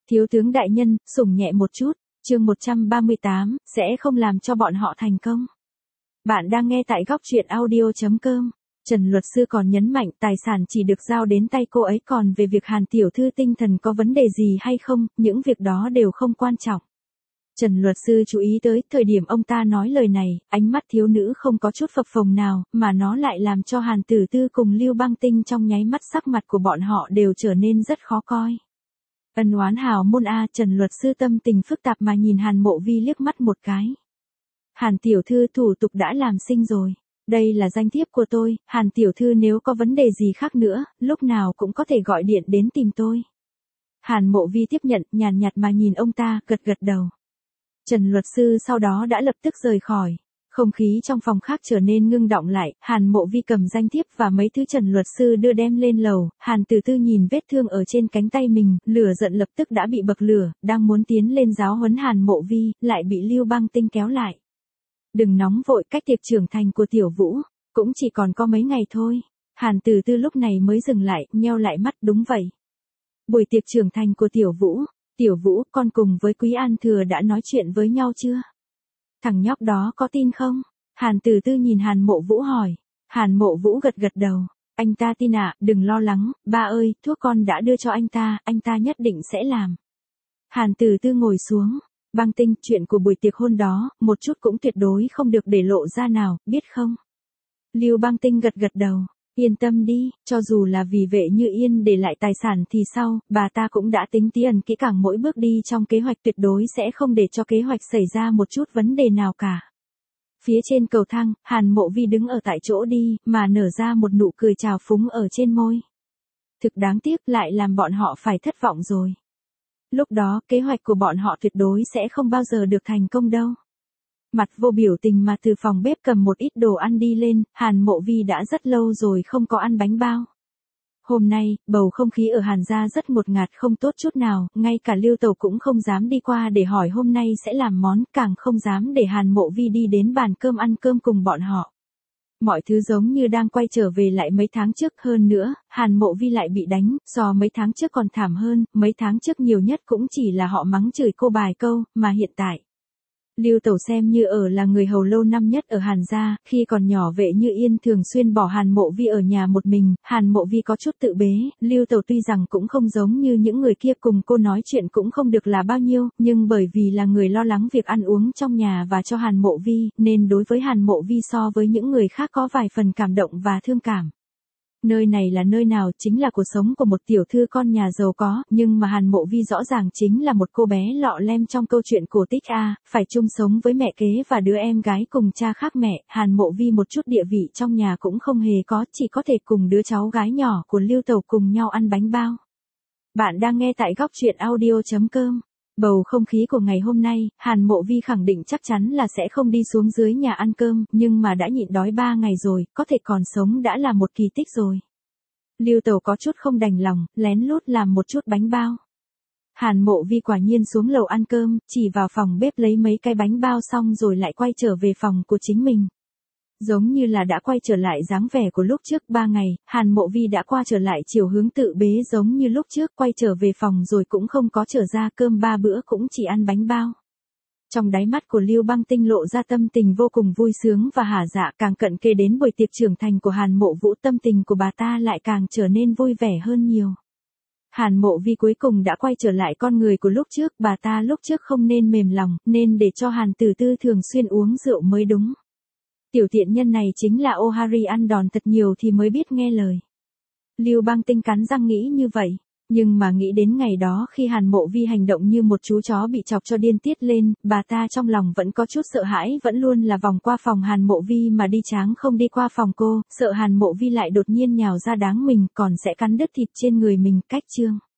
Thiếu tướng đại nhân, sủng nhẹ một chút, chương 138, sẽ không làm cho bọn họ thành công. Bạn đang nghe tại góc truyện audio.com. Trần luật sư còn nhấn mạnh tài sản chỉ được giao đến tay cô ấy, còn về việc Hàn tiểu thư tinh thần có vấn đề gì hay không, những việc đó đều không quan trọng. Trần luật sư chú ý tới thời điểm ông ta nói lời này, ánh mắt thiếu nữ không có chút phập phồng nào, mà nó lại làm cho Hàn Tử Tư cùng Lưu Băng Tinh trong nháy mắt sắc mặt của bọn họ đều trở nên rất khó coi. Ân oán hào môn a, Trần luật sư tâm tình phức tạp mà nhìn Hàn Mộ Vi liếc mắt một cái. Hàn tiểu thư thủ tục đã làm sinh rồi. Đây là danh thiếp của tôi, Hàn tiểu thư nếu có vấn đề gì khác nữa, lúc nào cũng có thể gọi điện đến tìm tôi. Hàn Mộ Vi tiếp nhận, nhàn nhạt mà nhìn ông ta, gật gật đầu. Trần luật sư sau đó đã lập tức rời khỏi. Không khí trong phòng khác trở nên ngưng đọng lại, Hàn Mộ Vi cầm danh thiếp và mấy thứ Trần luật sư đưa đem lên lầu, Hàn Tử Tư nhìn vết thương ở trên cánh tay mình, lửa giận lập tức đã bị bậc lửa, đang muốn tiến lên giáo huấn Hàn Mộ Vi, lại bị Lưu Băng Tinh kéo lại. Đừng nóng vội, cách tiệc trưởng thành của Tiểu Vũ, cũng chỉ còn có mấy ngày thôi. Hàn Tử Tư lúc này mới dừng lại, nheo lại mắt, đúng vậy. Buổi tiệc trưởng thành của Tiểu Vũ, con cùng với Quý An Thừa đã nói chuyện với nhau chưa? Thằng nhóc đó có tin không? Hàn Tử Tư nhìn Hàn Mộ Vũ hỏi. Hàn Mộ Vũ gật gật đầu. Anh ta tin ạ, đừng lo lắng, ba ơi, thuốc con đã đưa cho anh ta nhất định sẽ làm. Hàn Tử Tư ngồi xuống. Băng Tinh, chuyện của buổi tiệc hôn đó, một chút cũng tuyệt đối không được để lộ ra nào, biết không? Lưu Băng Tinh gật gật đầu. Yên tâm đi, cho dù là vì Vệ Như Yên để lại tài sản thì sao, bà ta cũng đã tính tiền kỹ càng mỗi bước đi trong kế hoạch, tuyệt đối sẽ không để cho kế hoạch xảy ra một chút vấn đề nào cả. Phía trên cầu thang, Hàn Mộ Vi đứng ở tại chỗ đi, mà nở ra một nụ cười trào phúng ở trên môi. Thực đáng tiếc, lại làm bọn họ phải thất vọng rồi. Lúc đó, kế hoạch của bọn họ tuyệt đối sẽ không bao giờ được thành công đâu. Mặt vô biểu tình mà từ phòng bếp cầm một ít đồ ăn đi lên, Hàn Mộ Vi đã rất lâu rồi không có ăn bánh bao. Hôm nay, bầu không khí ở Hàn gia rất ngột ngạt không tốt chút nào, ngay cả Lưu Tẩu cũng không dám đi qua để hỏi hôm nay sẽ làm món, càng không dám để Hàn Mộ Vi đi đến bàn cơm ăn cơm cùng bọn họ. Mọi thứ giống như đang quay trở về lại mấy tháng trước, hơn nữa, Hàn Mộ Vi lại bị đánh, so mấy tháng trước còn thảm hơn, mấy tháng trước nhiều nhất cũng chỉ là họ mắng chửi cô vài câu, mà hiện tại. Lưu Tẩu xem như là người hầu lâu năm nhất ở Hàn gia, khi còn nhỏ Vệ Như Yên thường xuyên bỏ Hàn Mộ Vi ở nhà một mình, Hàn Mộ Vi có chút tự bế, Lưu Tẩu tuy rằng cũng không giống như những người kia, cùng cô nói chuyện cũng không được là bao nhiêu, nhưng bởi vì là người lo lắng việc ăn uống trong nhà và cho Hàn Mộ Vi, nên đối với Hàn Mộ Vi so với những người khác có vài phần cảm động và thương cảm. Nơi này là nơi nào, chính là cuộc sống của một tiểu thư con nhà giàu có, nhưng mà Hàn Mộ Vi rõ ràng chính là một cô bé lọ lem trong câu chuyện cổ tích a, phải chung sống với mẹ kế và đứa em gái cùng cha khác mẹ, Hàn Mộ Vi một chút địa vị trong nhà cũng không hề có, chỉ có thể cùng đứa cháu gái nhỏ của Lưu Tẩu cùng nhau ăn bánh bao. Bạn đang nghe tại góc truyện audio.com. Bầu không khí của ngày hôm nay, Hàn Mộ Vi khẳng định chắc chắn là sẽ không đi xuống dưới nhà ăn cơm, nhưng mà đã nhịn đói 3 ngày rồi, có thể còn sống đã là một kỳ tích rồi. Lưu Tẩu có chút không đành lòng, lén lút làm một chút bánh bao. Hàn Mộ Vi quả nhiên xuống lầu ăn cơm, chỉ vào phòng bếp lấy mấy cái bánh bao xong rồi lại quay trở về phòng của chính mình. Giống như là đã quay trở lại dáng vẻ của lúc trước 3 ngày, Hàn Mộ Vi đã qua trở lại chiều hướng tự bế giống như lúc trước, quay trở về phòng rồi cũng không có trở ra, cơm 3 bữa cũng chỉ ăn bánh bao. Trong đáy mắt của Lưu Băng Tinh lộ ra tâm tình vô cùng vui sướng và hả dạ, càng cận kề đến buổi tiệc trưởng thành của Hàn Mộ Vũ, tâm tình của bà ta lại càng trở nên vui vẻ hơn nhiều. Hàn Mộ Vi cuối cùng đã quay trở lại con người của lúc trước, bà ta lúc trước không nên mềm lòng, nên để cho Hàn Tử Tư thường xuyên uống rượu mới đúng. Tiểu tiện nhân này chính là ô Harry ăn đòn thật nhiều thì mới biết nghe lời. Lưu Băng Tinh cắn răng nghĩ như vậy, nhưng mà nghĩ đến ngày đó khi Hàn Mộ Vi hành động như một chú chó bị chọc cho điên tiết lên, bà ta trong lòng vẫn có chút sợ hãi, vẫn luôn là vòng qua phòng Hàn Mộ Vi mà đi tráng không đi qua phòng cô, sợ Hàn Mộ Vi lại đột nhiên nhào ra đáng mình, còn sẽ cắn đứt thịt trên người mình. Cách chương